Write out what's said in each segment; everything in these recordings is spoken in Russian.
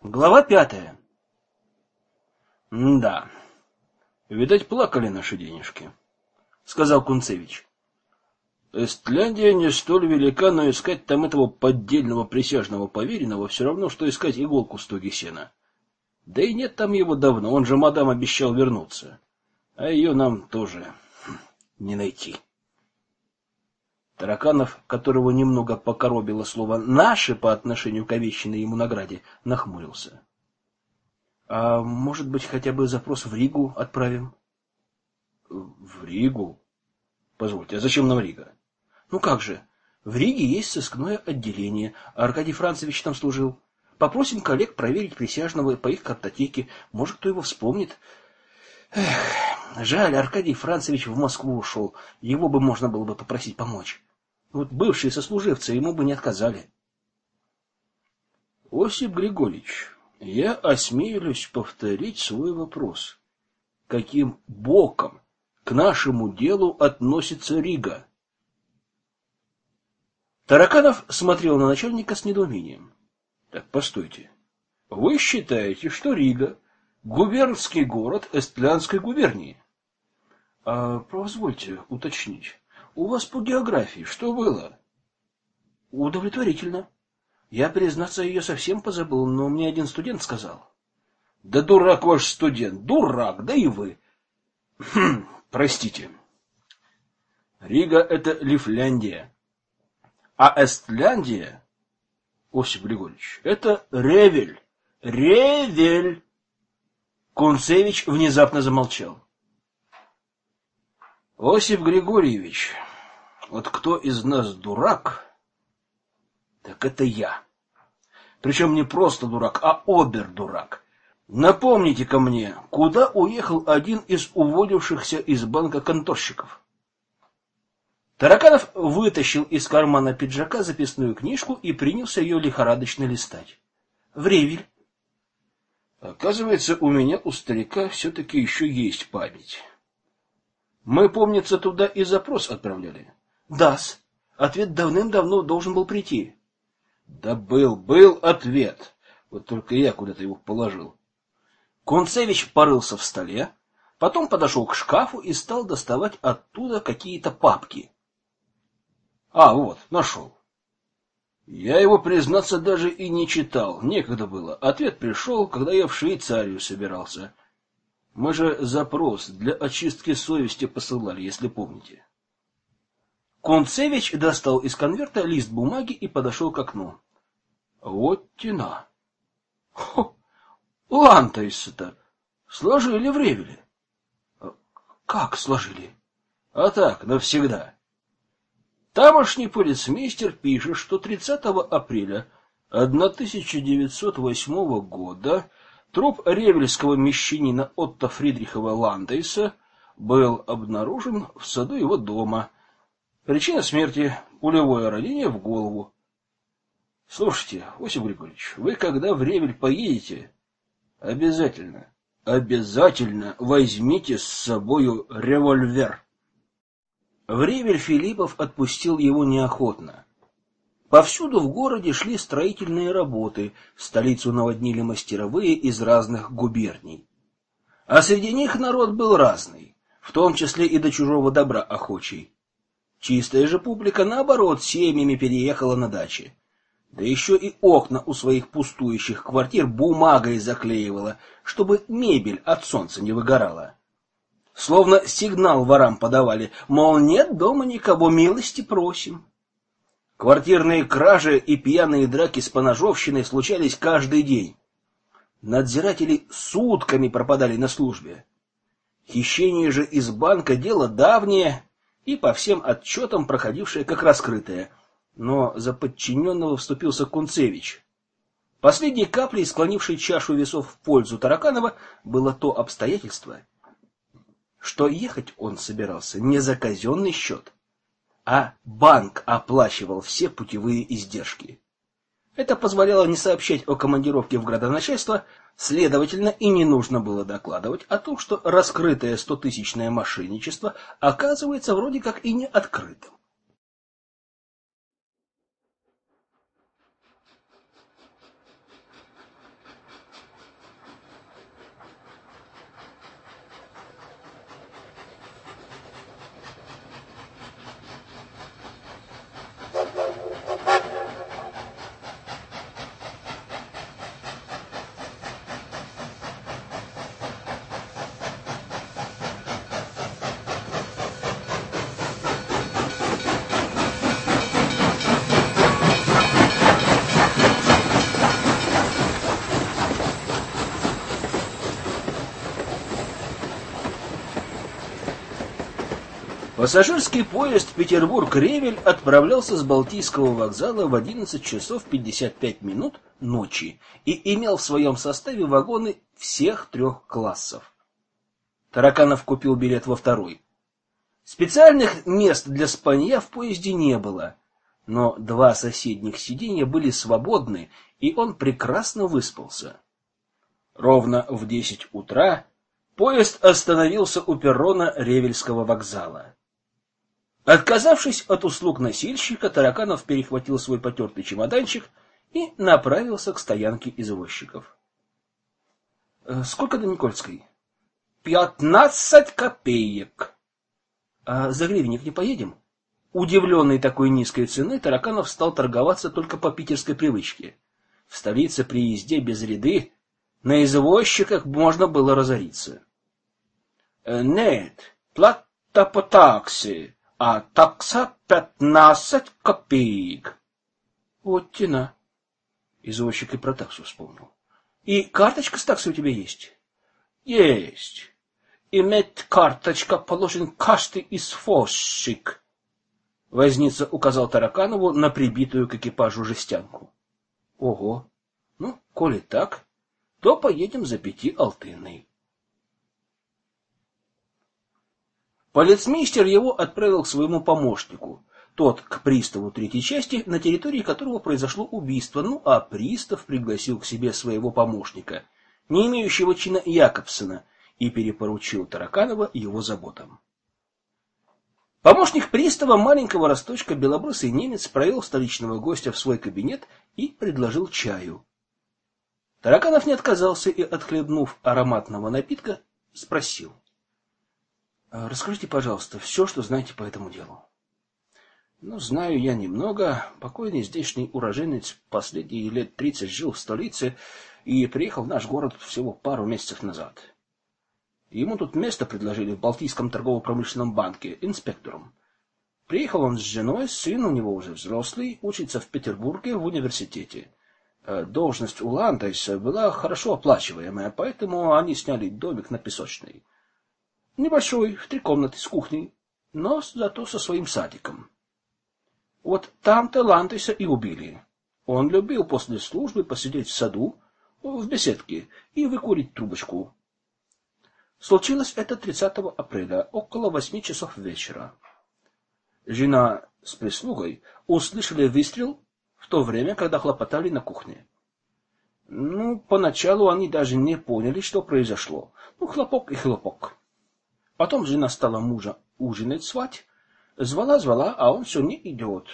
Глава 5. Да, видать, плакали наши денежки, сказал Кунцевич. Эстляндия не столь велика, но искать там этого поддельного присяжного поверенного все равно, что искать иголку в стоге сена. Да и нет там его давно, он же мадам обещал вернуться. А ее нам тоже не найти. Тараканов, которого немного покоробило слово «наши» по отношению к обещанной ему награде, нахмурился. — А может быть, хотя бы запрос в Ригу отправим? — В Ригу? Позвольте, а зачем нам Рига? — Ну как же, в Риге есть сыскное отделение, а Аркадий Францевич там служил. Попросим коллег проверить присяжного по их картотеке, может, кто его вспомнит. Эх, жаль, Аркадий Францевич в Москву ушел, его бы можно было бы попросить помочь. Вот бывшие сослуживцы ему бы не отказали. — Осип Григорьевич, я осмелюсь повторить свой вопрос. Каким боком к нашему делу относится Рига? Тараканов смотрел на начальника с недоумением. Так, постойте. Вы считаете, что Рига — губернский город Эстлянской губернии? А позвольте уточнить. У вас по географии что было? Удовлетворительно. Я, признаться, ее совсем позабыл, но мне один студент сказал. Да дурак ваш студент, дурак, да и вы. Простите. Рига — это Лифляндия, а Эстляндия, Осип Григорьевич, это Ревель. Ревель! Кунцевич внезапно замолчал. Осип Григорьевич, вот кто из нас дурак, так это я. Причем не просто дурак, а обер-дурак. Напомните-ка мне, куда уехал один из уволившихся из банка конторщиков? Тараканов вытащил из кармана пиджака записную книжку и принялся ее лихорадочно листать. В Ревель. Оказывается, у старика все-таки еще есть память. Мы, помнится, туда и запрос отправляли. Да-с. Ответ давным-давно должен был прийти. Да был ответ. Вот только я куда-то его положил. Кунцевич порылся в столе, потом подошел к шкафу и стал доставать оттуда какие-то папки. А, вот, нашел. Я его, признаться, даже и не читал. Некогда было. Ответ пришел, когда я в Швейцарию собирался. Мы же запрос для очистки совести посылали, если помните. Кунцевич достал из конверта лист бумаги и подошел к окну. Вот тена. Хо! Лантайса-то сложили в Ревеле. Как сложили? А так, навсегда. Тамошний полицмейстер пишет, что 30 апреля 1908 года труп ревельского мещанина Отто Фридрихова Лантайса был обнаружен в саду его дома. Причина смерти — пулевое ранение в голову. Слушайте, Осип Григорьевич, вы когда в Ревель поедете, обязательно возьмите с собою револьвер. В Ревель Филиппов отпустил его неохотно. Повсюду в городе шли строительные работы, столицу наводнили мастеровые из разных губерний. А среди них народ был разный, в том числе и до чужого добра охочий. Чистая же публика, наоборот, семьями переехала на дачи. Да еще и окна у своих пустующих квартир бумагой заклеивала, чтобы мебель от солнца не выгорала. Словно сигнал ворам подавали, мол, нет дома никого, милости просим. Квартирные кражи и пьяные драки с поножовщиной случались каждый день. Надзиратели сутками пропадали на службе. Хищение же из банка — дело давнее и по всем отчетам проходившее как раскрытое. Но за подчиненного вступился Кунцевич. Последней каплей, склонившей чашу весов в пользу Тараканова, было то обстоятельство, что ехать он собирался не за казенный счет, а банк оплачивал все путевые издержки. Это позволяло не сообщать о командировке в градоначальство, следовательно, и не нужно было докладывать о том, что раскрытое 100-тысячное мошенничество оказывается вроде как и не открытым. Пассажирский поезд Петербург-Ревель отправлялся с Балтийского вокзала в 11 часов 55 минут ночи и имел в своем составе вагоны всех 3 классов. Тараканов купил билет во второй. Специальных мест для спанья в поезде не было, но 2 соседних сиденья были свободны, и он прекрасно выспался. Ровно в 10 утра поезд остановился у перрона Ревельского вокзала. Отказавшись от услуг носильщика, Тараканов перехватил свой потертый чемоданчик и направился к стоянке извозчиков. — Сколько до Никольской? 15 копеек. — А за гривенник не поедем? Удивленный такой низкой цены, Тараканов стал торговаться только по питерской привычке. В столице при езде без ряды на извозчиках можно было разориться. — Нет, плата по такси. А такса 15 копеек. Вот тена. Извозчик и про таксу вспомнил. И карточка с таксой у тебя есть? Есть. Иметь карточка положен каждый извозчик. Возница указал Тараканову на прибитую к экипажу жестянку. Ого. Ну, коли так, то поедем за 5 алтынной. Полицмейстер его отправил к своему помощнику, тот к приставу 3-й части, на территории которого произошло убийство, ну а пристав пригласил к себе своего помощника, не имеющего чина Якобсона, и перепоручил Тараканова его заботам. Помощник пристава, маленького росточка, белобрысый немец, провел столичного гостя в свой кабинет и предложил чаю. Тараканов не отказался и, отхлебнув ароматного напитка, спросил: расскажите, пожалуйста, все, что знаете по этому делу. Ну, знаю я немного. Покойный здешний уроженец последние лет 30 жил в столице и приехал в наш город всего пару месяцев назад. Ему тут место предложили в Балтийском торгово-промышленном банке инспектором. Приехал он с женой, сын у него уже взрослый, учится в Петербурге в университете. Должность у Ландайса была хорошо оплачиваемая, поэтому они сняли домик на Песочной. Небольшой, в 3 комнаты с кухней, но зато со своим садиком. Вот там-то Ландайса и убили. Он любил после службы посидеть в саду, в беседке, и выкурить трубочку. Случилось это 30 апреля, около 8 часов вечера. Жена с прислугой услышали выстрел в то время, когда хлопотали на кухне. Ну, поначалу они даже не поняли, что произошло. Ну, хлопок и хлопок. Потом жена стала мужа ужинать звать. Звала, а он все не идет.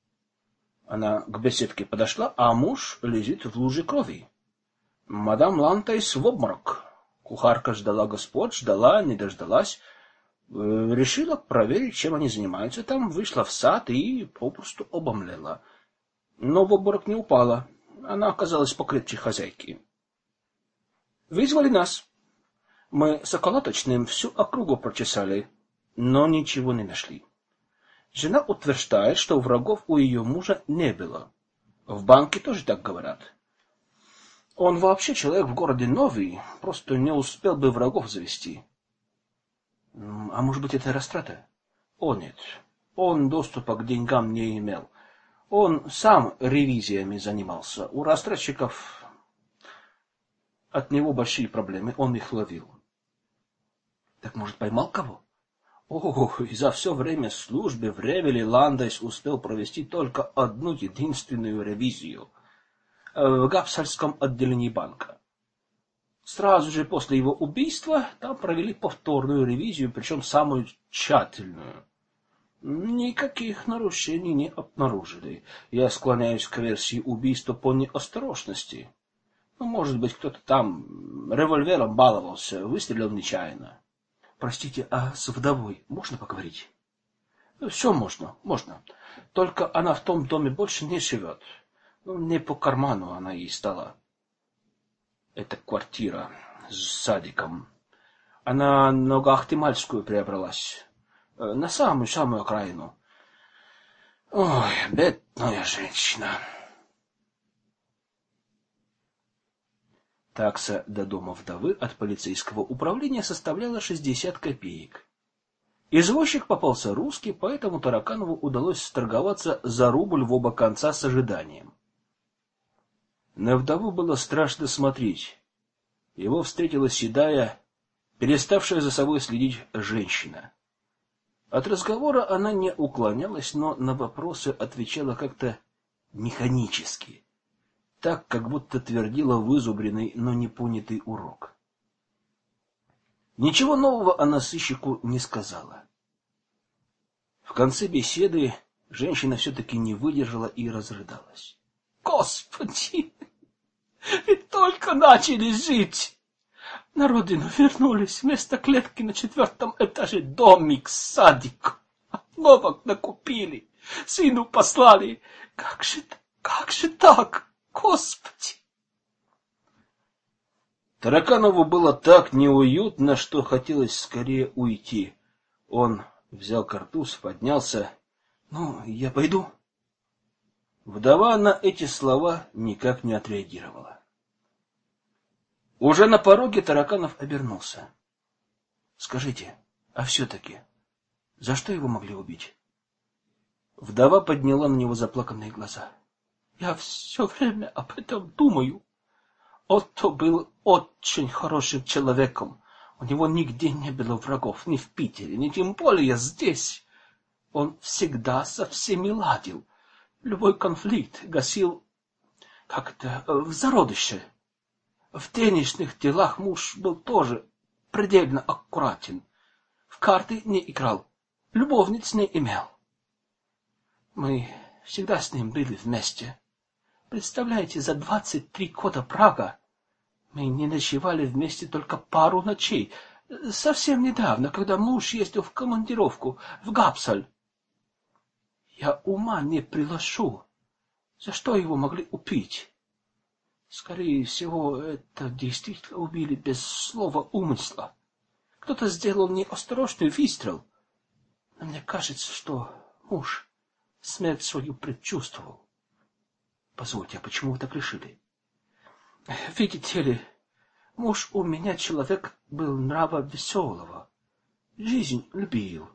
Она к беседке подошла, а муж лежит в луже крови. Мадам Ландайс в обморок. Кухарка ждала господ, ждала, не дождалась. Решила проверить, чем они занимаются. Там вышла в сад и попросту обомлела. Но в обморок не упала. Она оказалась покрепче хозяйки. Вызвали нас. Мы с околоточным всю округу прочесали, но ничего не нашли. Жена утверждает, что врагов у ее мужа не было. В банке тоже так говорят. Он вообще человек в городе новый, просто не успел бы врагов завести. А может быть, это растрата? О, нет. Он доступа к деньгам не имел. Он сам ревизиями занимался. У растратчиков от него большие проблемы, он их ловил. Так, может, поймал кого? Ох, и за все время службы в Ревеле Ландайс успел провести только одну единственную ревизию в Гапсальском отделении банка. Сразу же после его убийства там провели повторную ревизию, причем самую тщательную. Никаких нарушений не обнаружили. Я склоняюсь к версии убийства по неосторожности. Ну, может быть, кто-то там револьвером баловался, выстрелил нечаянно. Простите, а с вдовой можно поговорить? Все можно. Только она в том доме больше не живет. Ну, не по карману она ей стала. Это квартира с садиком. Она на Гахтимальскую приобралась. На самую окраину. Ой, бедная женщина. Такса до дома вдовы от полицейского управления составляла 60 копеек. Извозчик попался русский, поэтому Тараканову удалось сторговаться за рубль в оба конца с ожиданием. На вдову было страшно смотреть. Его встретила седая, переставшая за собой следить женщина. От разговора она не уклонялась, но на вопросы отвечала как-то механически, так, как будто твердила вызубренный, но не понятый урок. Ничего нового она сыщику не сказала. В конце беседы женщина все-таки не выдержала и разрыдалась. «Господи, ведь только начали жить! На родину вернулись, вместо клетки на 4-м этаже домик, садик. Обновок накупили, сыну послали. Как же так, Господи!» Тараканову было так неуютно, что хотелось скорее уйти. Он взял картуз, поднялся. «Ну, я пойду». Вдова на эти слова никак не отреагировала. Уже на пороге Тараканов обернулся. «Скажите, а все-таки, за что его могли убить?» Вдова подняла на него заплаканные глаза. «Я все время об этом думаю. Отто был очень хорошим человеком. У него нигде не было врагов, ни в Питере, ни тем более здесь. Он всегда со всеми ладил. Любой конфликт гасил как-то в зародыше. В денежных делах муж был тоже предельно аккуратен. В карты не играл, любовниц не имел. Мы всегда с ним были вместе. Представляете, за 23 года брака мы не ночевали вместе только пару ночей. Совсем недавно, когда муж ездил в командировку в Гапсаль. Я ума не приложу, за что его могли убить. Скорее всего, это действительно убили без слова умысла. Кто-то сделал неосторожный выстрел. Но мне кажется, что муж смерть свою предчувствовал. Позвольте, а почему вы так решили? Видите ли, муж у меня человек был нрава веселого, жизнь любил.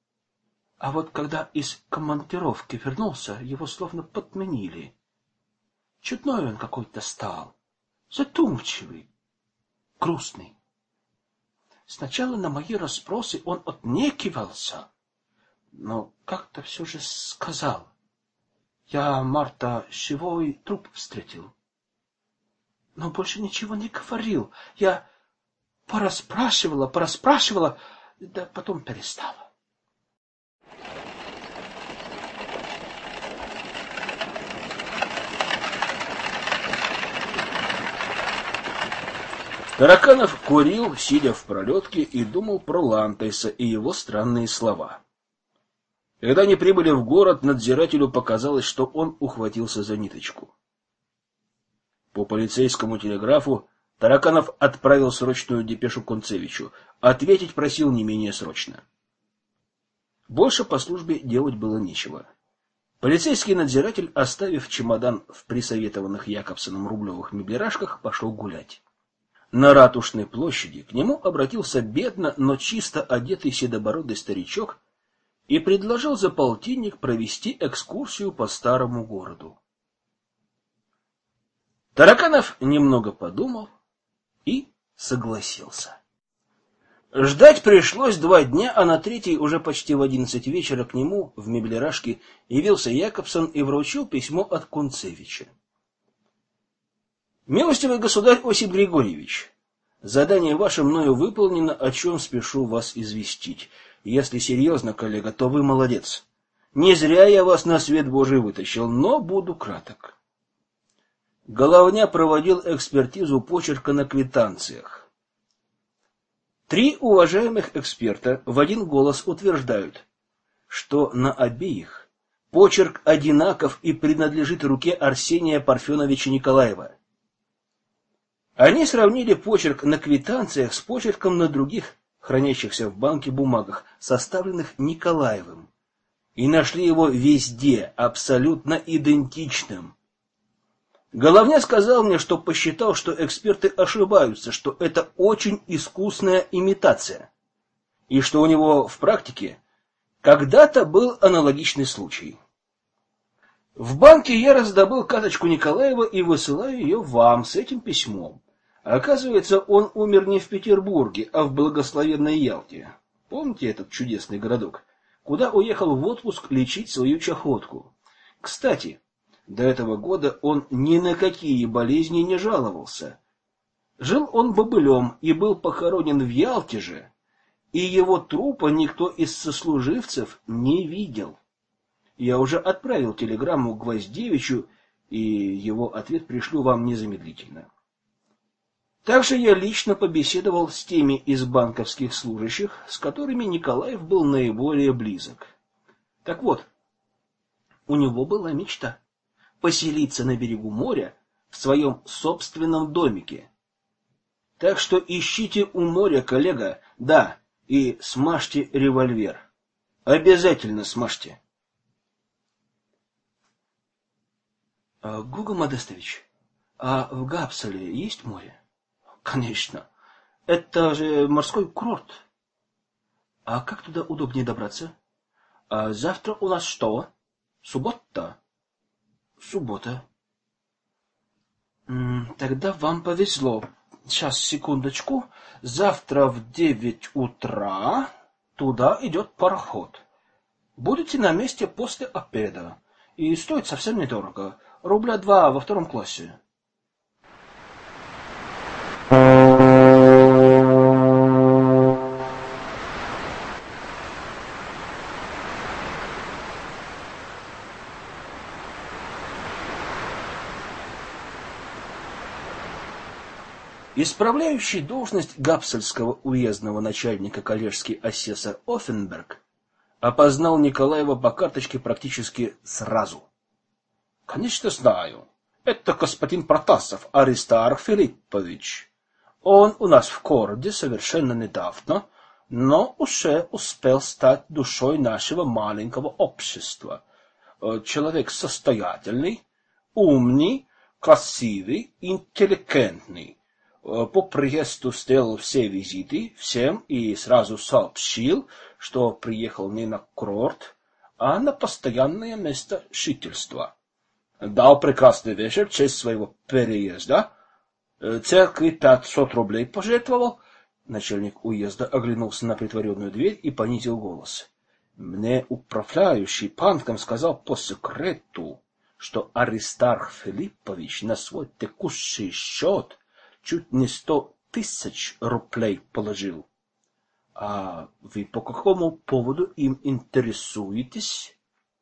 А вот когда из командировки вернулся, его словно подменили. Чудной он какой-то стал, задумчивый, грустный. Сначала на мои расспросы он отнекивался, но как-то все же сказал: «Я, Марта, живой труп встретил». Но больше ничего не говорил. Я порасспрашивала, да потом перестала. Тараканов курил, сидя в пролетке, и думал про Лантейса и его странные слова. Когда они прибыли в город, надзирателю показалось, что он ухватился за ниточку. По полицейскому телеграфу Тараканов отправил срочную депешу Концевичу. Ответить просил не менее срочно. Больше по службе делать было нечего. Полицейский надзиратель, оставив чемодан в присоветованных Якобсоном рублевых меблирашках, пошел гулять. На Ратушной площади к нему обратился бедно, но чисто одетый седобородый старичок и предложил за полтинник провести экскурсию по старому городу. Тараканов немного подумал и согласился. Ждать пришлось 2 дня, а на 3-й, уже почти в 11 вечера, к нему в меблирашке явился Якобсон и вручил письмо от Концевича. «Милостивый государь Осип Григорьевич, задание ваше мною выполнено, о чем спешу вас известить. Если серьезно, коллега, то вы молодец. Не зря я вас на свет Божий вытащил, но буду краток. Головня проводил экспертизу почерка на квитанциях. 3 уважаемых эксперта в один голос утверждают, что на обеих почерк одинаков и принадлежит руке Арсения Парфеновича Николаева. Они сравнили почерк на квитанциях с почерком на других, хранящихся в банке бумагах, составленных Николаевым, и нашли его везде абсолютно идентичным. Головня сказал мне, что посчитал, что эксперты ошибаются, что это очень искусная имитация. и что у него в практике когда-то был аналогичный случай. В банке я раздобыл карточку Николаева и высылаю ее вам с этим письмом. Оказывается, он умер не в Петербурге, а в благословенной Ялте. Помните этот чудесный городок, куда уехал в отпуск лечить свою чахотку? Кстати, до этого года он ни на какие болезни не жаловался. Жил он бобылем и был похоронен в Ялте же, и его трупа никто из сослуживцев не видел. Я уже отправил телеграмму Гвоздевичу, и его ответ пришлю вам незамедлительно. Также я лично побеседовал с теми из банковских служащих, с которыми Николаев был наиболее близок. Так вот, у него была мечта поселиться на берегу моря в своем собственном домике. Так что ищите у моря, коллега, да, и смажьте револьвер. Обязательно смажьте. Гуга Модестович, а в Гапсале есть море? Конечно. Это же морской курорт. А как туда удобнее добраться? А завтра у нас что? Суббота? Суббота. Тогда вам повезло. Сейчас, секундочку. Завтра в 9 утра туда идет пароход. Будете на месте после обеда. И стоит совсем недорого. Рубля 2 во втором классе. Исправляющий должность гапсельского уездного начальника коллежский асессор Оффенберг опознал Николаева по карточке практически сразу. Конечно, знаю. Это господин Протасов, Аристарх Филиппович. Он у нас в городе совершенно недавно, но уже успел стать душой нашего маленького общества. Человек состоятельный, умный, красивый, интеллигентный. По приезду сделал все визиты всем и сразу сообщил, что приехал не на курорт, а на постоянное место жительства. Дал прекрасный вечер в честь своего переезда. Церкви 500 рублей пожертвовал. Начальник уезда оглянулся на притворенную дверь и понизил голос. Мне управляющий банком сказал по секрету, что Аристарх Филиппович на свой текущий счет чуть не 100 000 рублей положил. А вы по какому поводу им интересуетесь?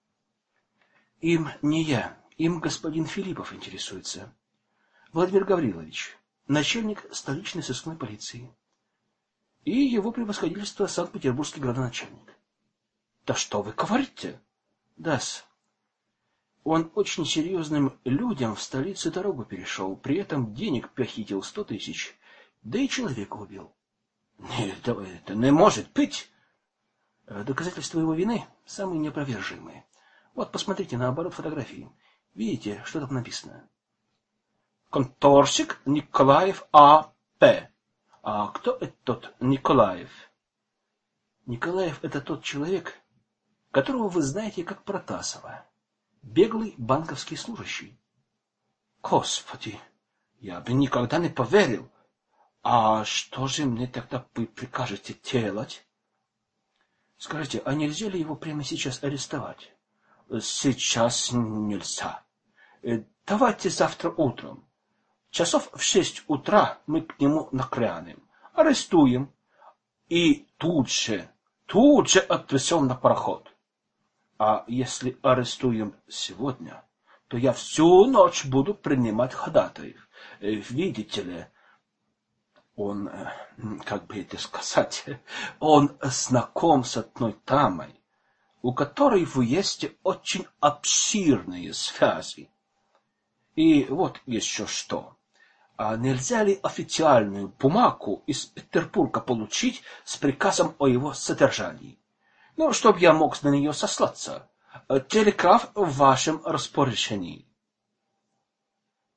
Им не я, им господин Филиппов интересуется. Владимир Гаврилович, начальник столичной сыскной полиции. И его превосходительство Санкт-Петербургский градоначальник. Да что вы говорите? Да-с. Он очень серьезным людям в столице дорогу перешел, при этом денег похитил 100 000, да и человека убил. Нет, это не может быть. Доказательства его вины самые неопровержимые. Вот посмотрите на оборот фотографии. Видите, что там написано? Конторщик Николаев А.П. А кто этот Николаев? Николаев — это тот человек, которого вы знаете как Протасова. Беглый банковский служащий. Господи, я бы никогда не поверил. А что же мне тогда вы прикажете делать? Скажите, а нельзя ли его прямо сейчас арестовать? Сейчас нельзя. Давайте завтра утром. Часов в 6 утра мы к нему нагрянем. Арестуем. И тут же отвезем на пароход. А если арестуем сегодня, то я всю ночь буду принимать ходатаев. Видите ли, он, как бы это сказать, он знаком с одной дамой, у которой в уезде очень обширные связи. И вот еще что. А нельзя ли официальную бумагу из Петербурга получить с приказом о его содержании? Ну, чтобы я мог на нее сослаться. Телеграф в вашем распоряжении.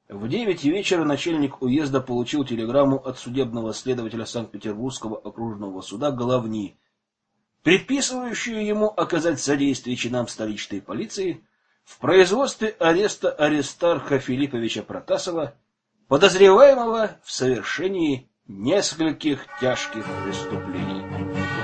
В 9 вечера начальник уезда получил телеграмму от судебного следователя Санкт-Петербургского окружного суда Головни, предписывающую ему оказать содействие чинам столичной полиции в производстве ареста Аристарха Филипповича Протасова, подозреваемого в совершении нескольких тяжких преступлений.